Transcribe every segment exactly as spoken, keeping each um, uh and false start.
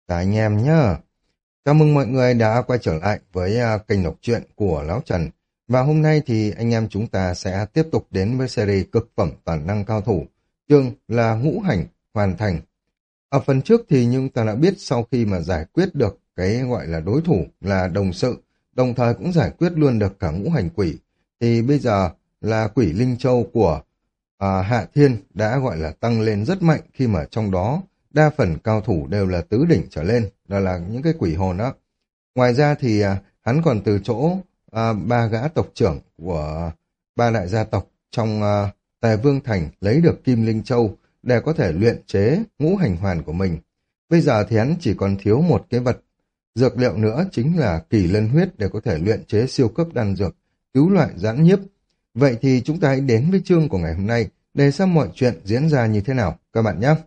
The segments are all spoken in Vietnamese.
Cả anh em nhá. Chào mừng mọi người đã quay trở lại với à, kênh đọc truyện của Lão Trần. Và hôm nay thì anh em chúng ta sẽ tiếp tục đến với series cực phẩm toàn năng cao thủ. Chương là ngũ hành hoàn thành. Ở phần trước thì chúng ta đã biết sau khi mà giải quyết được cái gọi là đối thủ là đồng sự, đồng thời cũng giải quyết luôn được cả ngũ hành quỷ. Thì bây giờ là quỷ Linh Châu của à, Hạ Thiên đã gọi là tăng lên rất mạnh khi mà trong đó đa phần cao thủ đều là tứ đỉnh trở lên, đó là những cái quỷ hồn đó. Ngoài ra thì à, hắn còn từ chỗ à, ba gã tộc trưởng của ba đại gia tộc trong à, Tề Vương Thành lấy được Kim Linh Châu để có thể luyện chế ngũ hành hoàn của mình. Bây giờ thì hắn chỉ còn thiếu một cái vật dược liệu nữa, chính là kỳ lân huyết để có thể luyện chế siêu cấp đan dược, cứu loại giãn nhiếp. Vậy thì chúng ta hãy đến với chương của ngày hôm nay để xem mọi chuyện diễn ra như thế nào các bạn nhé.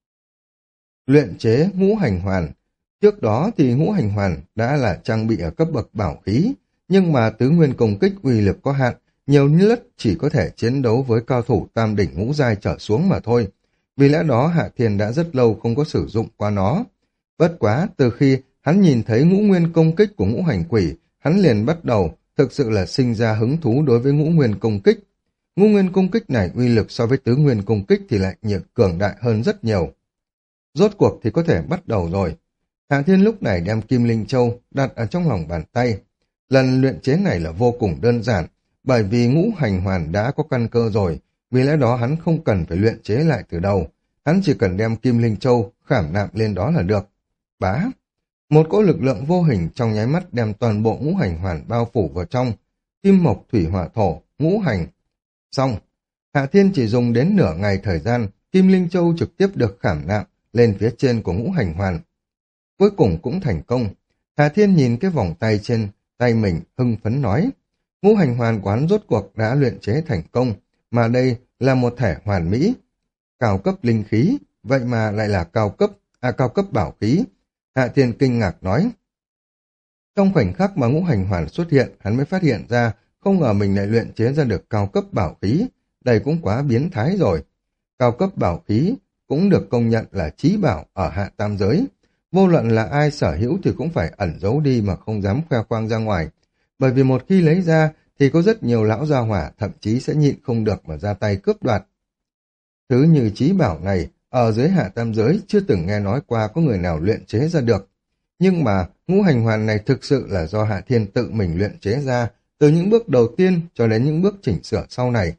Luyện chế ngũ hành hoàn. Trước đó thì ngũ hành hoàn đã là trang bị ở cấp bậc bảo khí, nhưng mà tứ nguyên công kích uy lực có hạn, nhiều nhất chỉ có thể chiến đấu với cao thủ tam đỉnh ngũ giai trở xuống mà thôi. Vì lẽ đó Hạ Thiên đã rất lâu không có sử dụng qua nó. Bất quá, từ khi hắn nhìn thấy ngũ nguyên công kích của ngũ hành quỷ, hắn liền bắt đầu thực sự là sinh ra hứng thú đối với ngũ nguyên công kích. Ngũ nguyên công kích này uy lực so với tứ nguyên công kích thì lại nhiều cường đại hơn rất nhiều. Rốt cuộc thì có thể bắt đầu rồi. Hạ Thiên lúc này đem Kim Linh Châu đặt ở trong lòng bàn tay. Lần luyện chế này là vô cùng đơn giản, bởi vì ngũ hành hoàn đã có căn cơ rồi, vì lẽ đó hắn không cần phải luyện chế lại từ đầu. Hắn chỉ cần đem Kim Linh Châu khảm nạm lên đó là được. Bá! Một cỗ lực lượng vô hình trong nháy mắt đem toàn bộ ngũ hành hoàn bao phủ vào trong. Kim mộc thủy hỏa thổ, ngũ hành. Xong! Hạ Thiên chỉ dùng đến nửa ngày thời gian, Kim Linh Châu trực tiếp được khảm nạm lên phía trên của ngũ hành hoàn. Cuối cùng cũng thành công. Hà Thiên nhìn cái vòng tay trên tay mình hưng phấn nói, ngũ hành hoàn quán rốt cuộc đã luyện chế thành công, mà đây là một thể hoàn mỹ. Cao cấp linh khí, vậy mà lại là cao cấp, à cao cấp bảo khí. Hạ Thiên kinh ngạc nói. Trong khoảnh khắc mà ngũ hành hoàn xuất hiện, hắn mới phát hiện ra, không ngờ mình lại luyện chế ra được cao cấp bảo khí. Đây cũng quá biến thái rồi. Cao cấp bảo khí cũng được công nhận là chí bảo ở hạ tam giới. Vô luận là ai sở hữu thì cũng phải ẩn giấu đi mà không dám khoe khoang ra ngoài. Bởi vì một khi lấy ra thì có rất nhiều lão gia hỏa thậm chí sẽ nhịn không được mà ra tay cướp đoạt. Thứ như chí bảo này ở dưới hạ tam giới chưa từng nghe nói qua có người nào luyện chế ra được. Nhưng mà ngũ hành hoàn này thực sự là do Hạ Thiên tự mình luyện chế ra, từ những bước đầu tiên cho đến những bước chỉnh sửa sau này.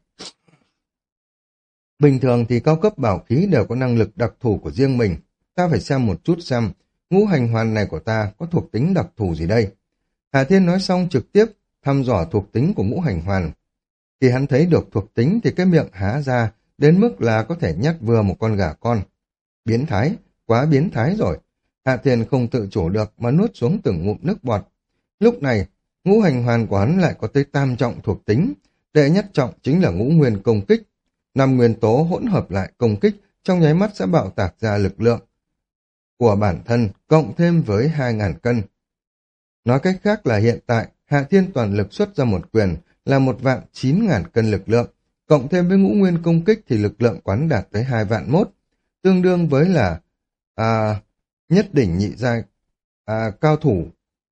Bình thường thì cao cấp bảo khí đều có năng lực đặc thù của riêng mình. Ta phải xem một chút xem ngũ hành hoàn này của ta có thuộc tính đặc thù gì đây. Hà Thiên nói xong trực tiếp thăm dò thuộc tính của ngũ hành hoàn. Khi hắn thấy được thuộc tính thì cái miệng há ra đến mức là có thể nhét vừa một con gà con. Biến thái, quá biến thái rồi. Hạ Thiên không tự chủ được mà nuốt xuống từng ngụm nước bọt. Lúc này, ngũ hành hoàn của hắn lại có tới tam trọng thuộc tính. Đệ nhất trọng chính là ngũ nguyên công kích. Năm nguyên tố hỗn hợp lại công kích trong nháy mắt sẽ bạo tạc ra lực lượng của bản thân cộng thêm với hai ngàn cân. Nói cách khác là hiện tại Hạ Thiên toàn lực xuất ra một quyền là một vạn chín ngàn cân lực lượng, cộng thêm với ngũ nguyên công kích thì lực lượng quán đạt tới hai vạn mốt, tương đương với là à, nhất đỉnh nhị giai à, cao thủ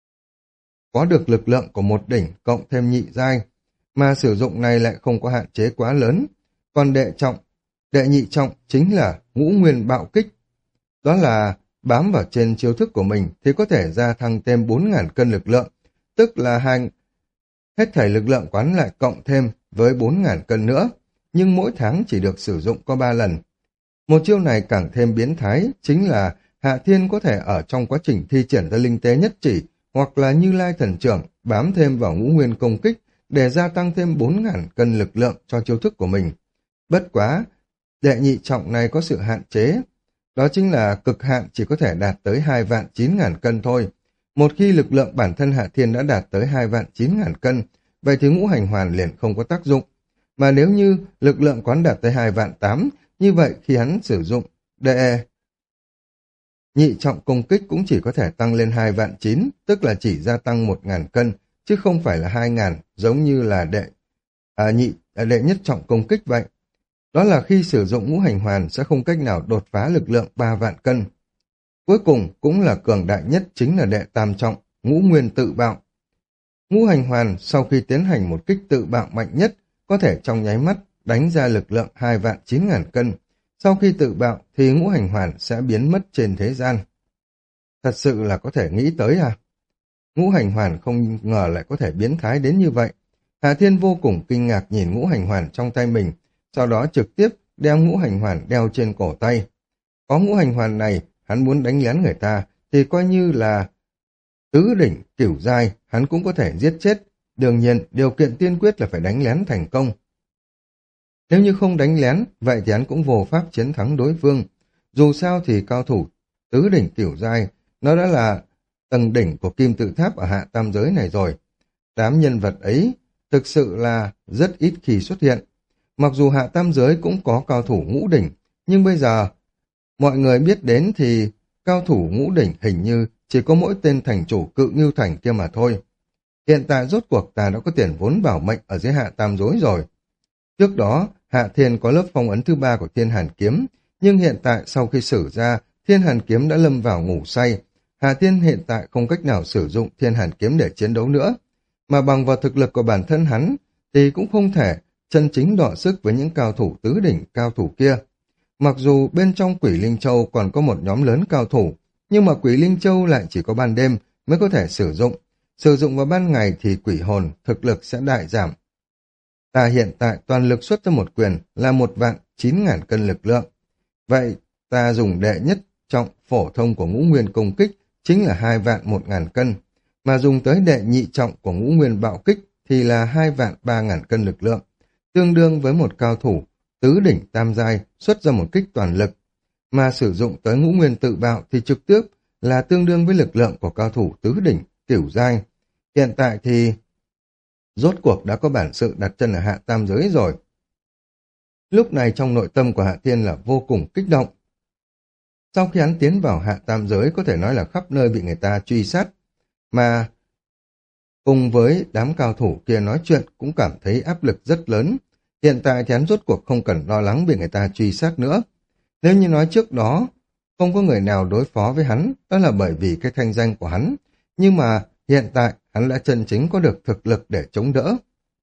có được lực lượng của một đỉnh cộng thêm nhị giai, mà sử dụng này lại không có hạn chế quá lớn. Còn đệ trọng, đệ nhị trọng chính là ngũ nguyên bạo kích. Đó là bám vào trên chiêu thức của mình thì có thể gia tăng thêm bốn ngàn cân lực lượng, tức là hai hết thảy lực lượng quán lại cộng thêm với bốn ngàn cân nữa, nhưng mỗi tháng chỉ được sử dụng có ba lần. Một chiêu này càng thêm biến thái, chính là Hạ Thiên có thể ở trong quá trình thi triển ra linh tế nhất chỉ, hoặc là Như Lai thần trưởng bám thêm vào ngũ nguyên công kích để gia tăng thêm bốn ngàn cân lực lượng cho chiêu thức của mình. Bất quá, đệ nhị trọng này có sự hạn chế, đó chính là cực hạn chỉ có thể đạt tới hai vạn chín ngàn cân thôi. Một khi lực lượng bản thân Hạ Thiên đã đạt tới hai vạn chín ngàn cân, vậy thì ngũ hành hoàn liền không có tác dụng. Mà nếu như lực lượng quán đạt tới hai vạn tám, như vậy khi hắn sử dụng đệ nhị trọng công kích cũng chỉ có thể tăng lên hai vạn chín, tức là chỉ gia tăng một ngàn cân, chứ không phải là hai ngàn, giống như là đệ, à, nhị, à, đệ nhất trọng công kích vậy. Đó là khi sử dụng ngũ hành hoàn sẽ không cách nào đột phá lực lượng ba vạn cân. Cuối cùng cũng là cường đại nhất chính là đệ tam trọng, ngũ nguyên tự bạo. Ngũ hành hoàn sau khi tiến hành một kích tự bạo mạnh nhất, có thể trong nháy mắt đánh ra lực lượng hai vạn chín ngàn cân. Sau khi tự bạo thì ngũ hành hoàn sẽ biến mất trên thế gian. Thật sự là có thể nghĩ tới à? Ngũ hành hoàn không ngờ lại có thể biến thái đến như vậy. Hà Thiên vô cùng kinh ngạc nhìn ngũ hành hoàn trong tay mình, sau đó trực tiếp đeo ngũ hành hoàn đeo trên cổ tay. Có ngũ hành hoàn này, hắn muốn đánh lén người ta, thì coi như là tứ đỉnh, cửu giai, hắn cũng có thể giết chết. Đương nhiên, điều kiện tiên quyết là phải đánh lén thành công. Nếu như không đánh lén, vậy thì hắn cũng vô pháp chiến thắng đối phương. Dù sao thì cao thủ tứ đỉnh cửu giai, nó đã là tầng đỉnh của kim tự tháp ở hạ tam giới này rồi. Đám nhân vật ấy thực sự là rất ít khi xuất hiện. Mặc dù hạ tam giới cũng có cao thủ ngũ đỉnh, nhưng bây giờ mọi người biết đến thì cao thủ ngũ đỉnh hình như chỉ có mỗi tên thành chủ Cự Ngưu Thành kia mà thôi. Hiện tại rốt cuộc ta đã có tiền vốn bảo mệnh ở dưới hạ tam giới rồi. Trước đó, Hạ Thiên có lớp phong ấn thứ ba của Thiên Hàn Kiếm, nhưng hiện tại sau khi sử ra, Thiên Hàn Kiếm đã lâm vào ngủ say. Hạ Thiên hiện tại không cách nào sử dụng Thiên Hàn Kiếm để chiến đấu nữa, mà bằng vào thực lực của bản thân hắn thì cũng không thể chân chính đọ sức với những cao thủ tứ đỉnh cao thủ kia. Mặc dù bên trong Quỷ Linh Châu còn có một nhóm lớn cao thủ, nhưng mà Quỷ Linh Châu lại chỉ có ban đêm mới có thể sử dụng. Sử dụng vào ban ngày thì quỷ hồn thực lực sẽ đại giảm. Ta hiện tại toàn lực xuất ra một quyền là một vạn chín ngàn cân lực lượng. Vậy ta dùng đệ nhất trọng phổ thông của ngũ nguyên công kích chính là hai vạn một ngàn cân, mà dùng tới đệ nhị trọng của ngũ nguyên bạo kích thì là hai vạn ba ngàn cân lực lượng, tương đương với một cao thủ tứ đỉnh tam giai xuất ra một kích toàn lực, mà sử dụng tới ngũ nguyên tự bạo thì trực tiếp là tương đương với lực lượng của cao thủ tứ đỉnh cửu giai. Hiện tại thì rốt cuộc đã có bản sự đặt chân ở hạ tam giới rồi. Lúc này trong nội tâm của Hạ Thiên là vô cùng kích động. Sau khi hắn tiến vào hạ tam giới có thể nói là khắp nơi bị người ta truy sát, mà cùng với đám cao thủ kia nói chuyện cũng cảm thấy áp lực rất lớn. Hiện tại thì hắn rốt cuộc không cần lo lắng bị người ta truy sát nữa. Nếu như nói trước đó không có người nào đối phó với hắn, đó là bởi vì cái thanh danh của hắn. Nhưng mà hiện tại hắn đã chân chính có được thực lực để chống đỡ.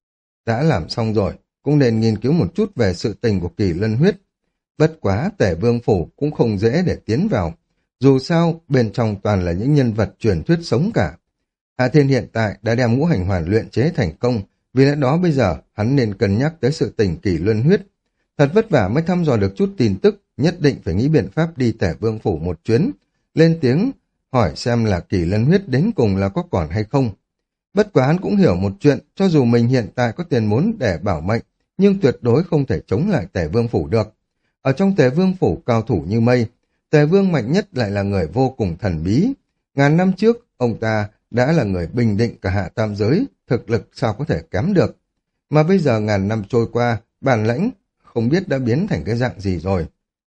Đã làm xong rồi, cũng nên nghiên cứu một chút về sự tình của Kỳ Lân Huyết. Bất quá Tể Vương Phủ cũng không dễ để tiến vào. Dù sao, bên trong toàn là những nhân vật truyền thuyết sống cả. Hạ Thiên hiện tại đã đem ngũ hành hoàn luyện chế thành công, vì lẽ đó bây giờ hắn nên cân nhắc tới sự tình Kỳ Luân Huyết. Thật vất vả mới thăm dò được chút tin tức, nhất định phải nghĩ biện pháp đi Tể Vương Phủ một chuyến, lên tiếng hỏi xem là Kỳ Lân Huyết đến cùng là có còn hay không. Bất quá hắn cũng hiểu một chuyện, cho dù mình hiện tại có tiền muốn để bảo mệnh, nhưng tuyệt đối không thể chống lại Tể Vương Phủ được. Ở trong Tề Vương Phủ cao thủ như mây, Tề Vương mạnh nhất lại là người vô cùng thần bí. Ngàn năm trước, ông ta đã là người bình định cả hạ tam giới, thực lực sao có thể kém được. Mà bây giờ ngàn năm trôi qua, bản lãnh không biết đã biến thành cái dạng gì rồi.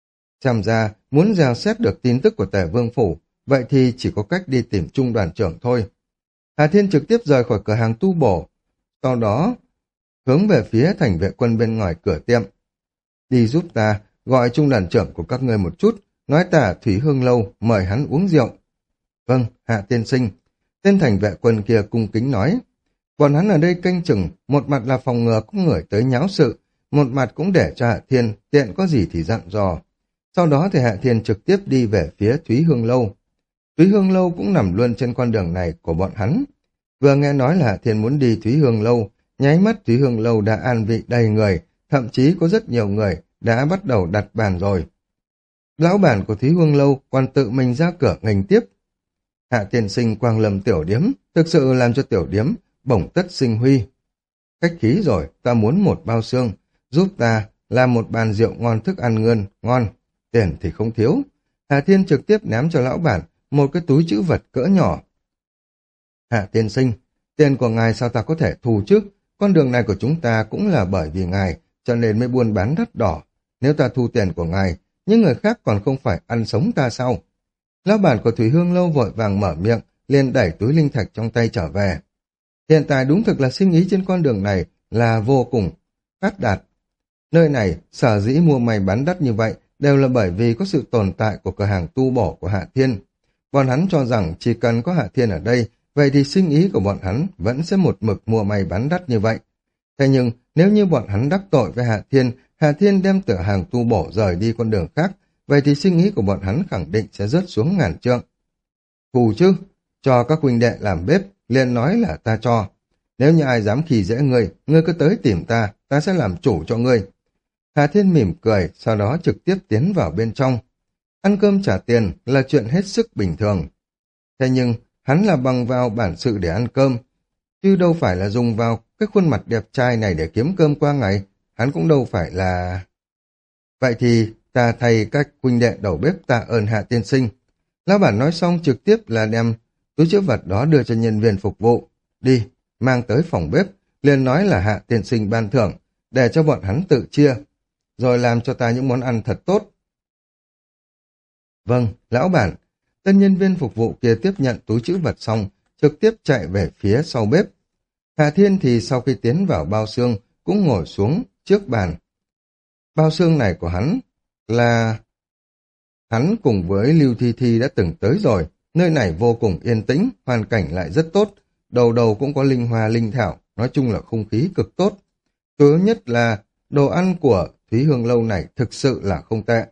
Xem ra, muốn dò xét được tin tức của Tề Vương Phủ, vậy thì chỉ có cách đi tìm Trung đoàn trưởng thôi. Hà Thiên trực tiếp rời khỏi cửa hàng tu bổ, sau đó hướng về phía thành vệ quân bên ngoài cửa tiệm. Đi giúp ta, gọi Trung đoàn trưởng của các ngươi một chút, nói tả Thủy Hương Lâu mời hắn uống rượu. Vâng, Hạ tiên sinh. Tên thành vệ quân kia cung kính nói. Bọn hắn ở đây canh chừng, một mặt là phòng ngừa có người tới nháo sự, một mặt cũng để cho Hạ Thiên tiện có gì thì dặn dò. Sau đó thì Hạ Thiên trực tiếp đi về phía Thúy Hương Lâu. Thúy Hương Lâu cũng nằm luôn trên con đường này của bọn hắn. Vừa nghe nói là Hạ Thiên muốn đi Thúy Hương Lâu, nháy mắt Thúy Hương Lâu đã an vị đầy người, thậm chí có rất nhiều người đã bắt đầu đặt bàn rồi. Lão bản của Thúy Hương Lâu còn tự mình ra cửa nghênh tiếp. Hạ tiên sinh quang lâm tiểu điếm, thực sự làm cho tiểu điếm bổng tất sinh huy. Khách khí rồi, ta muốn một bao xương, giúp ta làm một bàn rượu ngon, thức ăn ngon, ngon, tiền thì không thiếu. Hạ Thiên trực tiếp ném cho lão bản một cái túi trữ vật cỡ nhỏ. Hạ tiên sinh, tiền của ngài sao ta có thể thu chứ? Con đường này của chúng ta cũng là bởi vì ngài, cho nên mới buôn bán đắt đỏ. Nếu ta thu tiền của ngài, những người khác còn không phải ăn sống ta sao? Lão bản của Thủy Hương Lâu vội vàng mở miệng, liền đẩy túi linh thạch trong tay trở về. Hiện tại đúng thực là sinh ý trên con đường này là vô cùng phát đạt. Nơi này sở dĩ mua may bán đắt như vậy đều là bởi vì có sự tồn tại của cửa hàng tu bổ của Hạ Thiên. Bọn hắn cho rằng chỉ cần có Hạ Thiên ở đây, vậy thì sinh ý của bọn hắn vẫn sẽ một mực mua may bán đắt như vậy. Thế nhưng, nếu như bọn hắn đắc tội với Hạ Thiên, Hạ Thiên đem cửa hàng tu bổ rời đi con đường khác, vậy thì sinh ý của bọn hắn khẳng định sẽ rớt xuống ngàn trượng. Thù chứ, cho các huynh đệ làm bếp, liền nói là ta cho. Nếu như ai dám khi dễ ngươi, ngươi cứ tới tìm ta, ta sẽ làm chủ cho ngươi. Hạ Thiên mỉm cười, sau đó trực tiếp tiến vào bên trong. Ăn cơm trả tiền là chuyện hết sức bình thường. Thế nhưng, hắn là bằng vào bản sự để ăn cơm, chứ đâu phải là dùng vào cái khuôn mặt đẹp trai này để kiếm cơm qua ngày. Hắn cũng đâu phải là... Vậy thì ta thay các huynh đệ đầu bếp tạ ơn Hạ tiên sinh. Lão bản nói xong trực tiếp là đem túi chữ vật đó đưa cho nhân viên phục vụ. Đi, mang tới phòng bếp, liền nói là Hạ tiên sinh ban thưởng, để cho bọn hắn tự chia, rồi làm cho ta những món ăn thật tốt. Vâng, lão bản. Tân nhân viên phục vụ kia tiếp nhận túi chữ vật xong, trực tiếp chạy về phía sau bếp. Hạ Thiên thì sau khi tiến vào bao xương, cũng ngồi xuống trước bàn. Bao xương này của hắn là... Hắn cùng với Lưu Thi Thi đã từng tới rồi, nơi này vô cùng yên tĩnh, hoàn cảnh lại rất tốt, đầu đầu cũng có linh hoa linh thảo, nói chung là không khí cực tốt. Chủ yếu nhất là đồ ăn của Thúy Hương Lâu này thực sự là không tệ.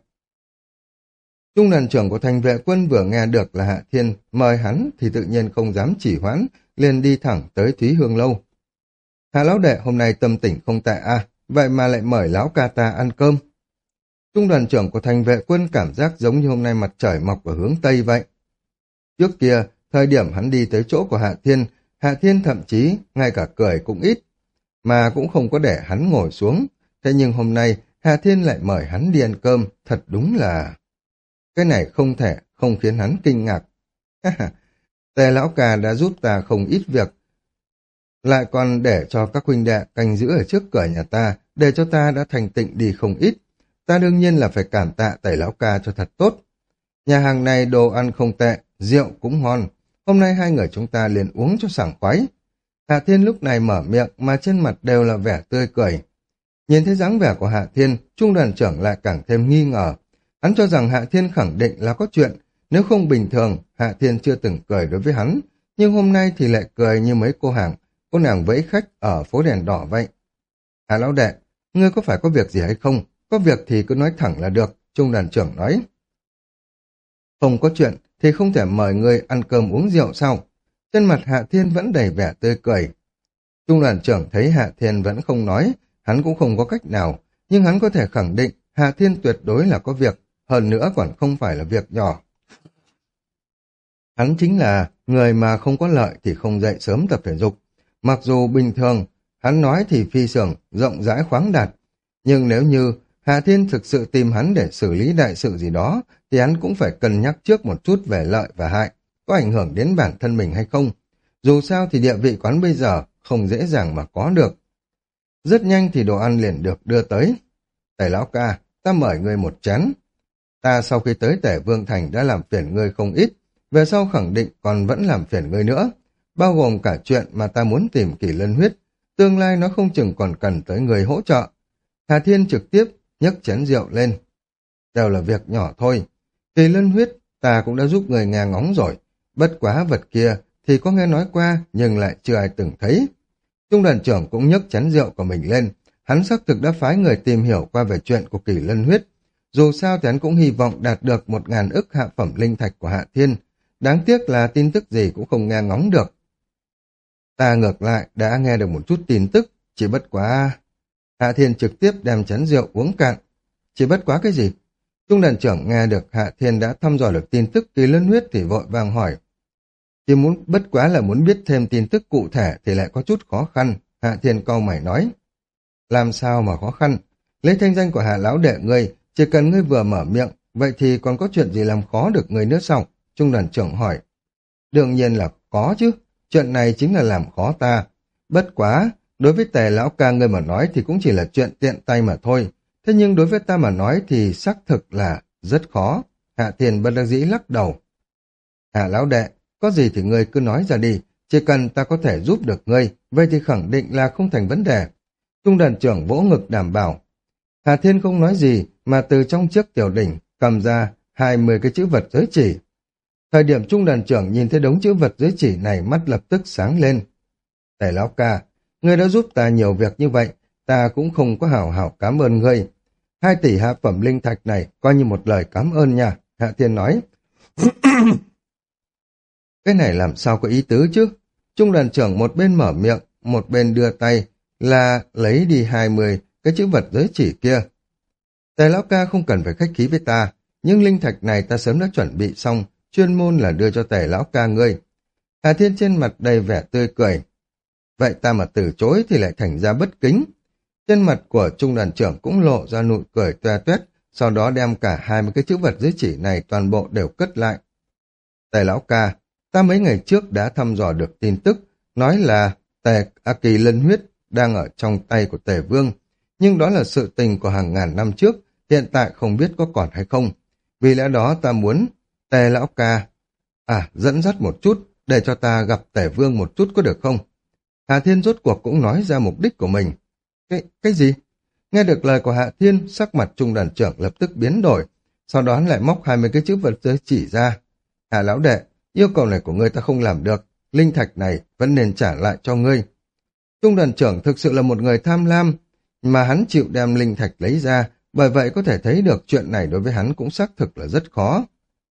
Trung đoàn trưởng của thành vệ quân vừa nghe được là Hạ Thiên mời hắn thì tự nhiên không dám chỉ hoãn, liền đi thẳng tới Thúy Hương Lâu. Hạ lão đệ hôm nay tâm tình không tệ à, vậy mà lại mời lão ca ta ăn cơm. Trung đoàn trưởng của thành vệ quân cảm giác giống như hôm nay mặt trời mọc ở hướng Tây vậy. Trước kia, thời điểm hắn đi tới chỗ của Hạ Thiên, Hạ Thiên thậm chí ngay cả cười cũng ít, mà cũng không có để hắn ngồi xuống. Thế nhưng hôm nay, Hạ Thiên lại mời hắn đi ăn cơm, thật đúng là... Cái này không thể không khiến hắn kinh ngạc. Tề lão ca đã giúp ta không ít việc, lại còn để cho các huynh đệ canh giữ ở trước cửa nhà ta, để cho ta đã thành tịnh đi không ít. Ta đương nhiên là phải cảm tạ Tề lão ca cho thật tốt. Nhà hàng này đồ ăn không tệ, rượu cũng ngon. Hôm nay hai người chúng ta liền uống cho sảng khoái. Hạ Thiên lúc này mở miệng mà trên mặt đều là vẻ tươi cười. Nhìn thấy dáng vẻ của Hạ Thiên, Trung đoàn trưởng lại càng thêm nghi ngờ. Hắn cho rằng Hạ Thiên khẳng định là có chuyện, nếu không bình thường, Hạ Thiên chưa từng cười đối với hắn, nhưng hôm nay thì lại cười như mấy cô hàng, cô nàng vẫy khách ở phố đèn đỏ vậy. Hạ lão đệ, ngươi có phải có việc gì hay không? Có việc thì cứ nói thẳng là được, Trung đoàn trưởng nói. Không có chuyện thì không thể mời ngươi ăn cơm uống rượu sao? Trên mặt Hạ Thiên vẫn đầy vẻ tươi cười. Trung đoàn trưởng thấy Hạ Thiên vẫn không nói, hắn cũng không có cách nào, nhưng hắn có thể khẳng định Hạ Thiên tuyệt đối là có việc, hơn nữa còn không phải là việc nhỏ. Hắn chính là người mà không có lợi thì không dậy sớm tập thể dục. Mặc dù bình thường, hắn nói thì phi sưởng, rộng rãi khoáng đạt, nhưng nếu như Hạ Thiên thực sự tìm hắn để xử lý đại sự gì đó, thì hắn cũng phải cân nhắc trước một chút về lợi và hại, có ảnh hưởng đến bản thân mình hay không. Dù sao thì địa vị quán bây giờ không dễ dàng mà có được. Rất nhanh thì đồ ăn liền được đưa tới. Tề lão ca, ta mời ngươi một chén. Ta sau khi tới Tề Vương Thành đã làm phiền ngươi không ít, về sau khẳng định còn vẫn làm phiền ngươi nữa, bao gồm cả chuyện mà ta muốn tìm Kỳ Lân huyết, tương lai nó không chừng còn cần tới người hỗ trợ. Hà Thiên trực tiếp nhấc chén rượu lên. Đều là việc nhỏ thôi, Kỳ Lân huyết ta cũng đã giúp người nghe ngóng rồi, bất quá vật kia thì có nghe nói qua nhưng lại chưa ai từng thấy. Trung đoàn trưởng cũng nhấc chén rượu của mình lên, hắn xác thực đã phái người tìm hiểu qua về chuyện của Kỳ Lân huyết. Dù sao thì hắn cũng hy vọng đạt được một ngàn ức hạ phẩm linh thạch của Hạ Thiên. Đáng tiếc là tin tức gì cũng không nghe ngóng được. Ta ngược lại đã nghe được một chút tin tức, chỉ bất quá... Hạ Thiên trực tiếp đem chén rượu uống cạn. Chỉ bất quá cái gì? Trung đoàn trưởng nghe được Hạ Thiên đã thăm dò được tin tức Kỳ Lân huyết thì vội vàng hỏi. Chỉ muốn bất quá là muốn biết thêm tin tức cụ thể thì lại có chút khó khăn. Hạ Thiên cau mày nói. Làm sao mà khó khăn? Lấy thanh danh của Hạ lão đệ ngươi, chỉ cần ngươi vừa mở miệng, vậy thì còn có chuyện gì làm khó được ngươi nữa sao? Trung đoàn trưởng hỏi. Đương nhiên là có chứ, chuyện này chính là làm khó ta. Bất quá, đối với Tề lão ca ngươi mà nói thì cũng chỉ là chuyện tiện tay mà thôi. Thế nhưng đối với ta mà nói thì xác thực là rất khó. Hạ Thiên bất đắc dĩ lắc đầu. Hạ lão đệ, có gì thì ngươi cứ nói ra đi, chỉ cần ta có thể giúp được ngươi, vậy thì khẳng định là không thành vấn đề. Trung đoàn trưởng vỗ ngực đảm bảo. Hạ Thiên không nói gì mà từ trong chiếc tiểu đỉnh cầm ra hai mươi cái chữ vật giới chỉ. Thời điểm trung đoàn trưởng nhìn thấy đống chữ vật dưới chỉ này, mắt lập tức sáng lên. Tề lão ca, ngươi đã giúp ta nhiều việc như vậy, ta cũng không có hảo hảo cảm ơn ngươi. Hai tỷ hạ phẩm linh thạch này coi như một lời cảm ơn nha, Hạ Thiên nói. Cái này làm sao có ý tứ chứ? Trung đoàn trưởng một bên mở miệng, một bên đưa tay là lấy đi hai mươi cái chữ vật giới chỉ kia. Tề lão ca không cần phải khách khí với ta, nhưng linh thạch này ta sớm đã chuẩn bị xong, chuyên môn là đưa cho Tề lão ca ngươi. Hà Thiên trên mặt đầy vẻ tươi cười. Vậy ta mà từ chối thì lại thành ra bất kính. Trên mặt của trung đoàn trưởng cũng lộ ra nụ cười toe toét, sau đó đem cả hai mươi cái chữ vật giới chỉ này toàn bộ đều cất lại. Tề lão ca, ta mấy ngày trước đã thăm dò được tin tức, nói là Tề A Kỳ Lân huyết đang ở trong tay của Tề Vương, nhưng đó là sự tình của hàng ngàn năm trước, hiện tại không biết có còn hay không. Vì lẽ đó ta muốn Tề lão ca, à, dẫn dắt một chút, để cho ta gặp Tề Vương một chút có được không? Hà Thiên rốt cuộc cũng nói ra mục đích của mình. Cái, cái gì? Nghe được lời của Hạ Thiên, sắc mặt trung đoàn trưởng lập tức biến đổi, sau đó lại móc hai mươi cái chữ vật giới chỉ ra. Hạ lão đệ, yêu cầu này của ngươi ta không làm được, linh thạch này vẫn nên trả lại cho ngươi. Trung đoàn trưởng thực sự là một người tham lam, mà hắn chịu đem linh thạch lấy ra, bởi vậy có thể thấy được chuyện này đối với hắn cũng xác thực là rất khó.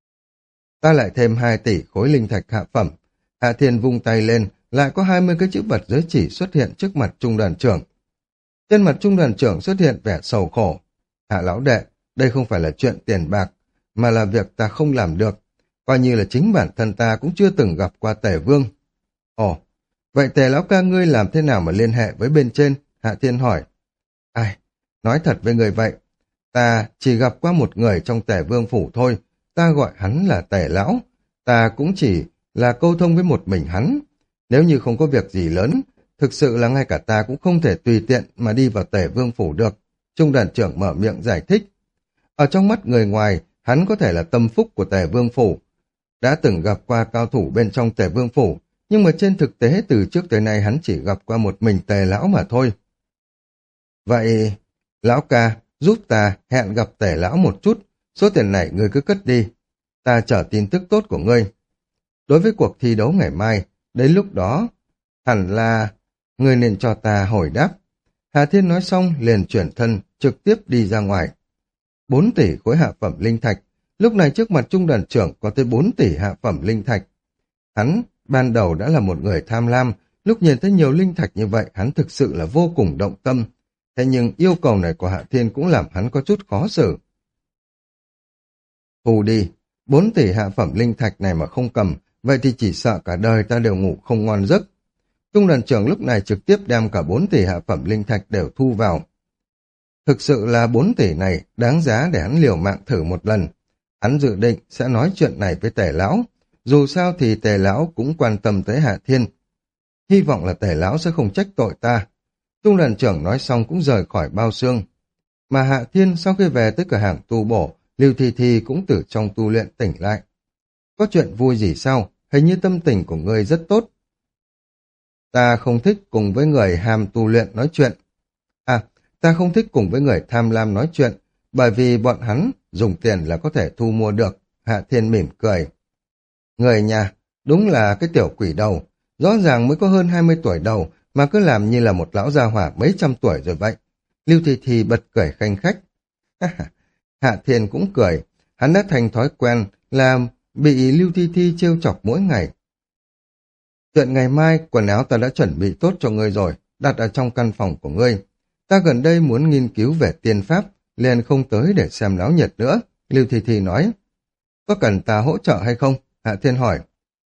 Ta lại thêm hai tỷ khối linh thạch hạ phẩm. Hạ Thiên vung tay lên, lại có hai mươi cái chữ vật giới chỉ xuất hiện trước mặt trung đoàn trưởng. Trên mặt trung đoàn trưởng xuất hiện vẻ sầu khổ. Hạ lão đệ, đây không phải là chuyện tiền bạc, mà là việc ta không làm được. Coi như là chính bản thân ta cũng chưa từng gặp qua Tề Vương. Ồ, vậy Tề lão ca ngươi làm thế nào mà liên hệ với bên trên? Hạ Thiên hỏi. Ai, nói thật với người vậy, ta chỉ gặp qua một người trong Tề Vương phủ thôi, ta gọi hắn là Tề lão, ta cũng chỉ là câu thông với một mình hắn. Nếu như không có việc gì lớn, thực sự là ngay cả ta cũng không thể tùy tiện mà đi vào Tề Vương phủ được. Trung đoàn trưởng mở miệng giải thích. Ở trong mắt người ngoài, hắn có thể là tâm phúc của Tề Vương phủ, đã từng gặp qua cao thủ bên trong Tề Vương phủ, nhưng mà trên thực tế từ trước tới nay hắn chỉ gặp qua một mình Tề lão mà thôi. Vậy, lão ca, giúp ta hẹn gặp Tề lão một chút, số tiền này ngươi cứ cất đi, ta chờ tin tức tốt của ngươi. Đối với cuộc thi đấu ngày mai, đến lúc đó, hẳn là ngươi nên cho ta hồi đáp. Hà Thiên nói xong liền chuyển thân, trực tiếp đi ra ngoài. Bốn tỷ khối hạ phẩm linh thạch, lúc này trước mặt trung đoàn trưởng có tới bốn tỷ hạ phẩm linh thạch. Hắn ban đầu đã là một người tham lam, lúc nhìn thấy nhiều linh thạch như vậy hắn thực sự là vô cùng động tâm. Thế nhưng yêu cầu này của Hạ Thiên cũng làm hắn có chút khó xử. Thu đi, bốn tỷ hạ phẩm linh thạch này mà không cầm, vậy thì chỉ sợ cả đời ta đều ngủ không ngon giấc. Trung đoàn trưởng lúc này trực tiếp đem cả bốn tỷ hạ phẩm linh thạch đều thu vào. Thực sự là bốn tỷ này đáng giá để hắn liều mạng thử một lần. Hắn dự định sẽ nói chuyện này với Tề lão, dù sao thì Tề lão cũng quan tâm tới Hạ Thiên. Hy vọng là Tề lão sẽ không trách tội ta. Trung đoàn trưởng nói xong cũng rời khỏi bao xương. Mà Hạ Thiên sau khi về tới cửa hàng tu bổ, Lưu Thi Thi cũng từ trong tu luyện tỉnh lại. Có chuyện vui gì sao? Hình như tâm tình của ngươi rất tốt. Ta không thích cùng với người ham tu luyện nói chuyện. À, ta không thích cùng với người tham lam nói chuyện, bởi vì bọn hắn dùng tiền là có thể thu mua được. Hạ Thiên mỉm cười. Người nhà, đúng là cái tiểu quỷ đầu, rõ ràng mới có hơn hai mươi tuổi đầu, mà cứ làm như là một lão gia hỏa mấy trăm tuổi rồi vậy. Lưu Thi Thi bật cười khanh khách. Hạ Thiên cũng cười, hắn đã thành thói quen là bị Lưu Thi Thi trêu chọc mỗi ngày. Chuyện ngày mai, quần áo ta đã chuẩn bị tốt cho ngươi rồi, đặt ở trong căn phòng của ngươi. Ta gần đây muốn nghiên cứu về tiên pháp, liền không tới để xem náo nhiệt nữa. Lưu Thi Thi nói. Có cần ta hỗ trợ hay không? Hạ Thiên hỏi.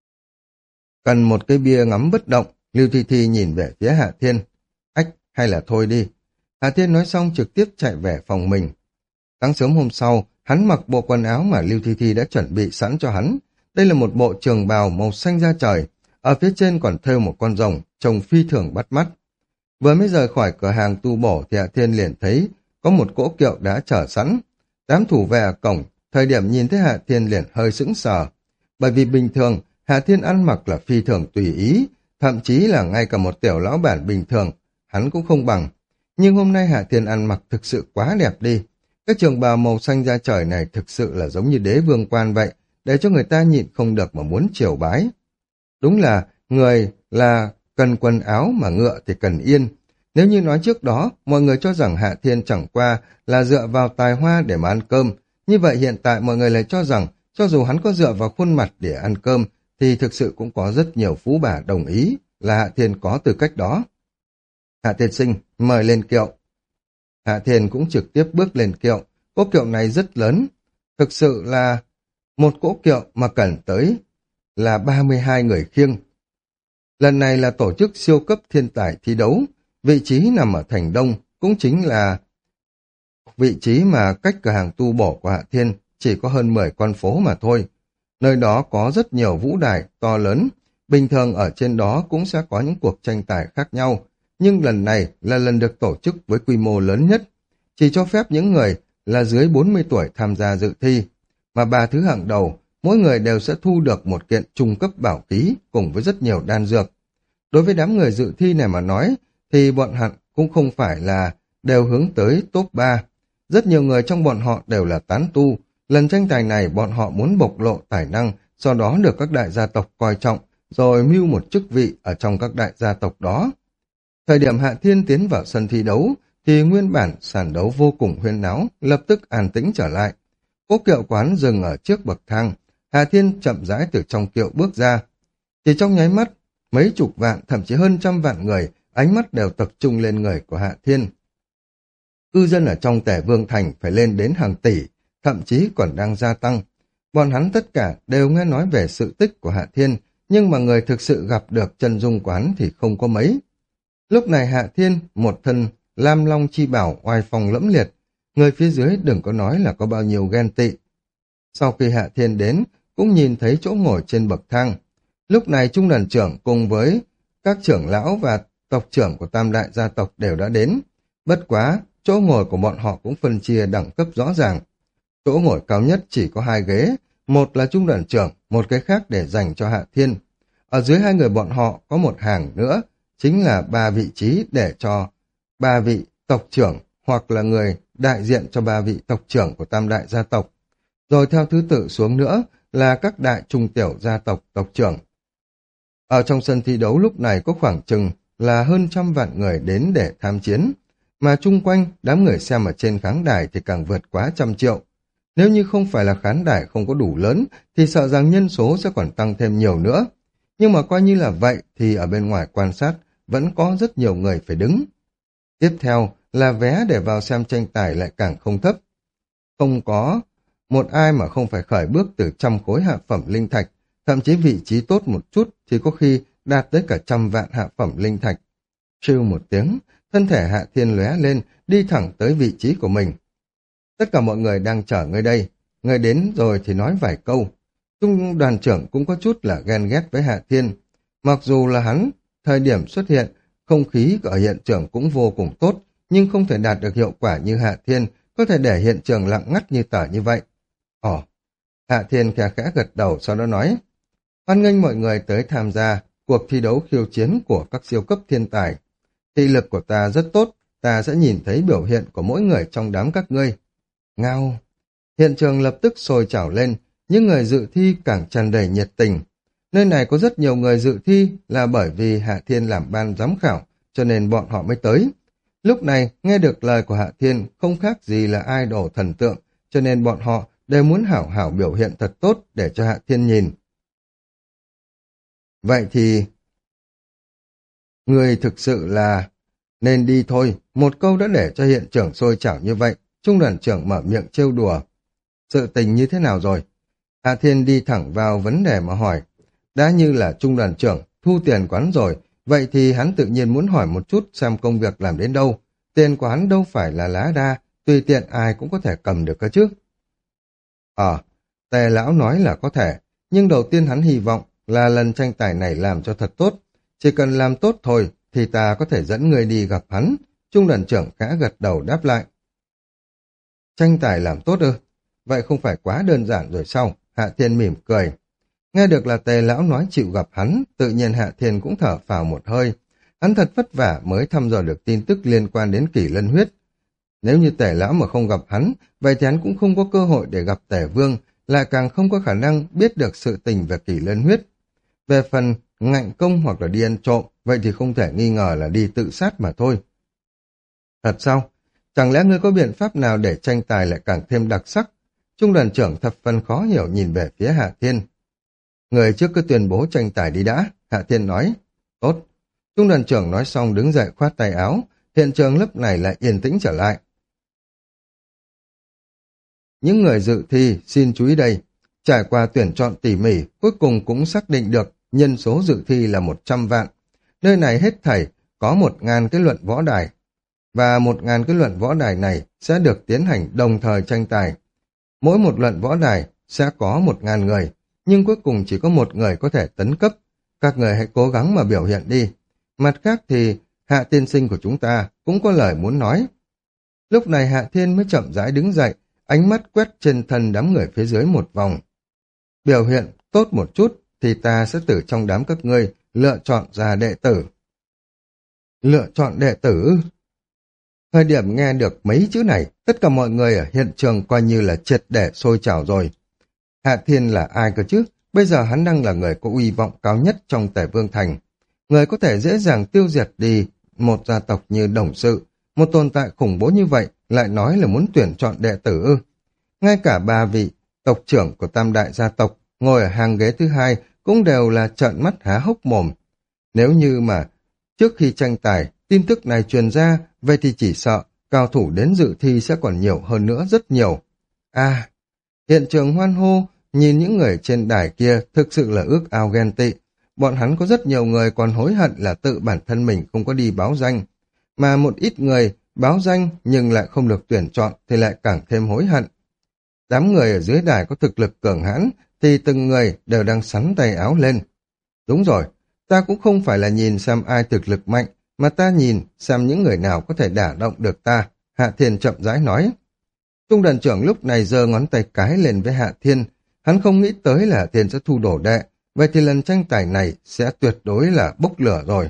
Cần một cái bia ngắm bất động. Lưu Thi Thi nhìn về phía Hạ Thiên. Ách, hay là thôi đi. Hạ Thiên nói xong trực tiếp chạy về phòng mình. Sáng sớm hôm sau, hắn mặc bộ quần áo mà Lưu Thi Thi đã chuẩn bị sẵn cho hắn. Đây là một bộ trường bào màu xanh da trời. Ở phía trên còn thêu một con rồng, trông phi thường bắt mắt. Vừa mới rời khỏi cửa hàng tu bổ thì Hạ Thiên liền thấy có một cỗ kiệu đã chờ sẵn. Đám thủ vệ ở cổng, thời điểm nhìn thấy Hạ Thiên liền hơi sững sờ. Bởi vì bình thường, Hạ Thiên ăn mặc là phi thường tùy ý, thậm chí là ngay cả một tiểu lão bản bình thường, hắn cũng không bằng. Nhưng hôm nay Hạ Thiên ăn mặc thực sự quá đẹp đi. Cái trường bào màu xanh da trời này thực sự là giống như đế vương quan vậy, để cho người ta nhịn không được mà muốn triều bái. Đúng là người là cần quần áo mà ngựa thì cần yên. Nếu như nói trước đó, mọi người cho rằng Hạ Thiên chẳng qua là dựa vào tài hoa để mà ăn cơm, như vậy hiện tại mọi người lại cho rằng cho dù hắn có dựa vào khuôn mặt để ăn cơm, thì thực sự cũng có rất nhiều phú bà đồng ý là Hạ Thiên có tư cách đó. Hạ Tiên sinh, mời lên kiệu. Hạ Thiên cũng trực tiếp bước lên kiệu. Cỗ kiệu này rất lớn. Thực sự là một cỗ kiệu mà cần tới là ba mươi hai người khiêng. Lần này là tổ chức siêu cấp thiên tài thi đấu. Vị trí nằm ở thành Đông, cũng chính là vị trí mà cách cửa hàng tu bổ của Hạ Thiên chỉ có hơn mười con phố mà thôi. Nơi đó có rất nhiều vũ đài to lớn. Bình thường ở trên đó cũng sẽ có những cuộc tranh tài khác nhau. Nhưng lần này là lần được tổ chức với quy mô lớn nhất. Chỉ cho phép những người là dưới bốn mươi tuổi tham gia dự thi. Mà ba thứ hạng đầu, mỗi người đều sẽ thu được một kiện trung cấp bảo khí cùng với rất nhiều đan dược. Đối với đám người dự thi này mà nói, thì bọn hắn cũng không phải là đều hướng tới top ba. Rất nhiều người trong bọn họ đều là tán tu. Lần tranh tài này bọn họ muốn bộc lộ tài năng, sau đó được các đại gia tộc coi trọng, rồi mưu một chức vị ở trong các đại gia tộc đó. Thời điểm Hạ Thiên tiến vào sân thi đấu, thì nguyên bản sàn đấu vô cùng huyên náo, lập tức an tĩnh trở lại. Cỗ kiệu quán dừng ở trước bậc thang, Hạ Thiên chậm rãi từ trong kiệu bước ra. Chỉ trong nháy mắt, mấy chục vạn, thậm chí hơn trăm vạn người, ánh mắt đều tập trung lên người của Hạ Thiên. Cư dân ở trong Tề Vương Thành phải lên đến hàng tỷ, thậm chí còn đang gia tăng. Bọn hắn tất cả đều nghe nói về sự tích của Hạ Thiên, nhưng mà người thực sự gặp được chân dung quán thì không có mấy. Lúc này Hạ Thiên, một thân lam long chi bảo oai phong lẫm liệt, người phía dưới đừng có nói là có bao nhiêu ghen tị. Sau khi Hạ Thiên đến, cũng nhìn thấy chỗ ngồi trên bậc thang. Lúc này Trung Đàn trưởng cùng với các trưởng lão và tộc trưởng của tam đại gia tộc đều đã đến. Bất quá, chỗ ngồi của bọn họ cũng phân chia đẳng cấp rõ ràng. Chỗ ngồi cao nhất chỉ có hai ghế, một là Trung Đàn trưởng, một cái khác để dành cho Hạ Thiên. Ở dưới hai người bọn họ có một hàng nữa, chính là ba vị trí để cho ba vị tộc trưởng hoặc là người đại diện cho ba vị tộc trưởng của tam đại gia tộc. Rồi theo thứ tự xuống nữa là các đại trung tiểu gia tộc tộc trưởng. Ở trong sân thi đấu lúc này có khoảng chừng là hơn trăm vạn người đến để tham chiến, mà chung quanh đám người xem ở trên khán đài thì càng vượt quá trăm triệu. Nếu như không phải là khán đài không có đủ lớn thì sợ rằng nhân số sẽ còn tăng thêm nhiều nữa. Nhưng mà coi như là vậy thì ở bên ngoài quan sát vẫn có rất nhiều người phải đứng. Tiếp theo là vé để vào xem tranh tài lại càng không thấp. Không có một ai mà không phải khởi bước từ trăm khối hạ phẩm linh thạch, thậm chí vị trí tốt một chút thì có khi đạt tới cả trăm vạn hạ phẩm linh thạch. Trêu một tiếng, thân thể Hạ Thiên lóe lên, đi thẳng tới vị trí của mình. Tất cả mọi người đang chờ người đây, người đến rồi thì nói vài câu. Trung đoàn trưởng cũng có chút là ghen ghét với Hạ Thiên. Mặc dù là hắn, thời điểm xuất hiện, không khí ở hiện trường cũng vô cùng tốt, nhưng không thể đạt được hiệu quả như Hạ Thiên, có thể để hiện trường lặng ngắt như tờ như vậy. Ồ, Hạ Thiên khẽ khẽ gật đầu sau đó nói, hoan nghênh mọi người tới tham gia cuộc thi đấu khiêu chiến của các siêu cấp thiên tài. Thị lực của ta rất tốt, ta sẽ nhìn thấy biểu hiện của mỗi người trong đám các ngươi. Ngao! Hiện trường lập tức sôi trào lên, những người dự thi càng tràn đầy nhiệt tình. Nơi này có rất nhiều người dự thi là bởi vì Hạ Thiên làm ban giám khảo, cho nên bọn họ mới tới. Lúc này, nghe được lời của Hạ Thiên không khác gì là idol thần tượng, cho nên bọn họ đều muốn hảo hảo biểu hiện thật tốt để cho Hạ Thiên nhìn. Vậy thì, người thực sự là nên đi thôi, một câu đã để cho hiện trường sôi trào như vậy. Trung đoàn trưởng mở miệng trêu đùa. Sự tình như thế nào rồi? Hạ Thiên đi thẳng vào vấn đề mà hỏi. Đã như là trung đoàn trưởng thu tiền quán rồi, vậy thì hắn tự nhiên muốn hỏi một chút xem công việc làm đến đâu. Tiền quán đâu phải là lá đa, tùy tiện ai cũng có thể cầm được cơ chứ. Ờ, Tề lão nói là có thể, nhưng đầu tiên hắn hy vọng là lần tranh tài này làm cho thật tốt. Chỉ cần làm tốt thôi thì ta có thể dẫn người đi gặp hắn. Trung đoàn trưởng khẽ gật đầu đáp lại. Tranh tài làm tốt ư? Vậy không phải quá đơn giản rồi sao? Hạ Thiên mỉm cười. Nghe được là Tề lão nói chịu gặp hắn, tự nhiên Hạ Thiên cũng thở phào một hơi. Hắn thật vất vả mới thăm dò được tin tức liên quan đến Kỷ Lân huyết. Nếu như Tề lão mà không gặp hắn, vậy thì hắn cũng không có cơ hội để gặp Tề Vương, lại càng không có khả năng biết được sự tình về Kỷ Lân huyết. Về phần ngạnh công hoặc là đi ăn trộm, vậy thì không thể nghi ngờ là đi tự sát mà thôi. Thật sao? Chẳng lẽ ngươi có biện pháp nào để tranh tài lại càng thêm đặc sắc? Trung đoàn trưởng thập phần khó hiểu nhìn về phía Hạ Thiên. Người trước cứ tuyên bố tranh tài đi đã, Hạ Thiên nói. Tốt. Trung đoàn trưởng nói xong đứng dậy khoát tay áo, hiện trường lúc này lại yên tĩnh trở lại. Những người dự thi xin chú ý đây. Trải qua tuyển chọn tỉ mỉ, cuối cùng cũng xác định được nhân số dự thi là một trăm vạn. Nơi này hết thảy có một ngàn cái luận võ đài. Và một ngàn cái luận võ đài này sẽ được tiến hành đồng thời tranh tài. Mỗi một luận võ đài sẽ có một ngàn người, nhưng cuối cùng chỉ có một người có thể tấn cấp. Các người hãy cố gắng mà biểu hiện đi. Mặt khác thì Hạ tiên sinh của chúng ta cũng có lời muốn nói. Lúc này Hạ Thiên mới chậm rãi đứng dậy, ánh mắt quét trên thân đám người phía dưới một vòng. Biểu hiện tốt một chút thì ta sẽ từ trong đám các ngươi lựa chọn ra đệ tử. Lựa chọn đệ tử? Thời điểm nghe được mấy chữ này, tất cả mọi người ở hiện trường coi như là triệt để sôi trào rồi. Hạ Thiên là ai cơ chứ? Bây giờ hắn đang là người có uy vọng cao nhất trong Tề Vương Thành. Người có thể dễ dàng tiêu diệt đi một gia tộc như Đồng Sự. Một tồn tại khủng bố như vậy lại nói là muốn tuyển chọn đệ tử ư. Ngay cả ba vị tộc trưởng của tam đại gia tộc ngồi ở hàng ghế thứ hai cũng đều là trợn mắt há hốc mồm. Nếu như mà trước khi tranh tài tin tức này truyền ra, vậy thì chỉ sợ cao thủ đến dự thi sẽ còn nhiều hơn nữa rất nhiều. À, hiện trường hoan hô, nhìn những người trên đài kia thực sự là ước ao ghen tị. Bọn hắn có rất nhiều người còn hối hận là tự bản thân mình không có đi báo danh. Mà một ít người báo danh nhưng lại không được tuyển chọn thì lại càng thêm hối hận. Đám người ở dưới đài có thực lực cường hãn thì từng người đều đang sắn tay áo lên. Đúng rồi, ta cũng không phải là nhìn xem ai thực lực mạnh, mà ta nhìn xem những người nào có thể đả động được ta, Hạ Thiên chậm rãi nói. Trung đoàn trưởng lúc này giơ ngón tay cái lên với Hạ Thiên, hắn không nghĩ tới là Hạ Thiên sẽ thu đồ đệ, vậy thì lần tranh tài này sẽ tuyệt đối là bốc lửa rồi.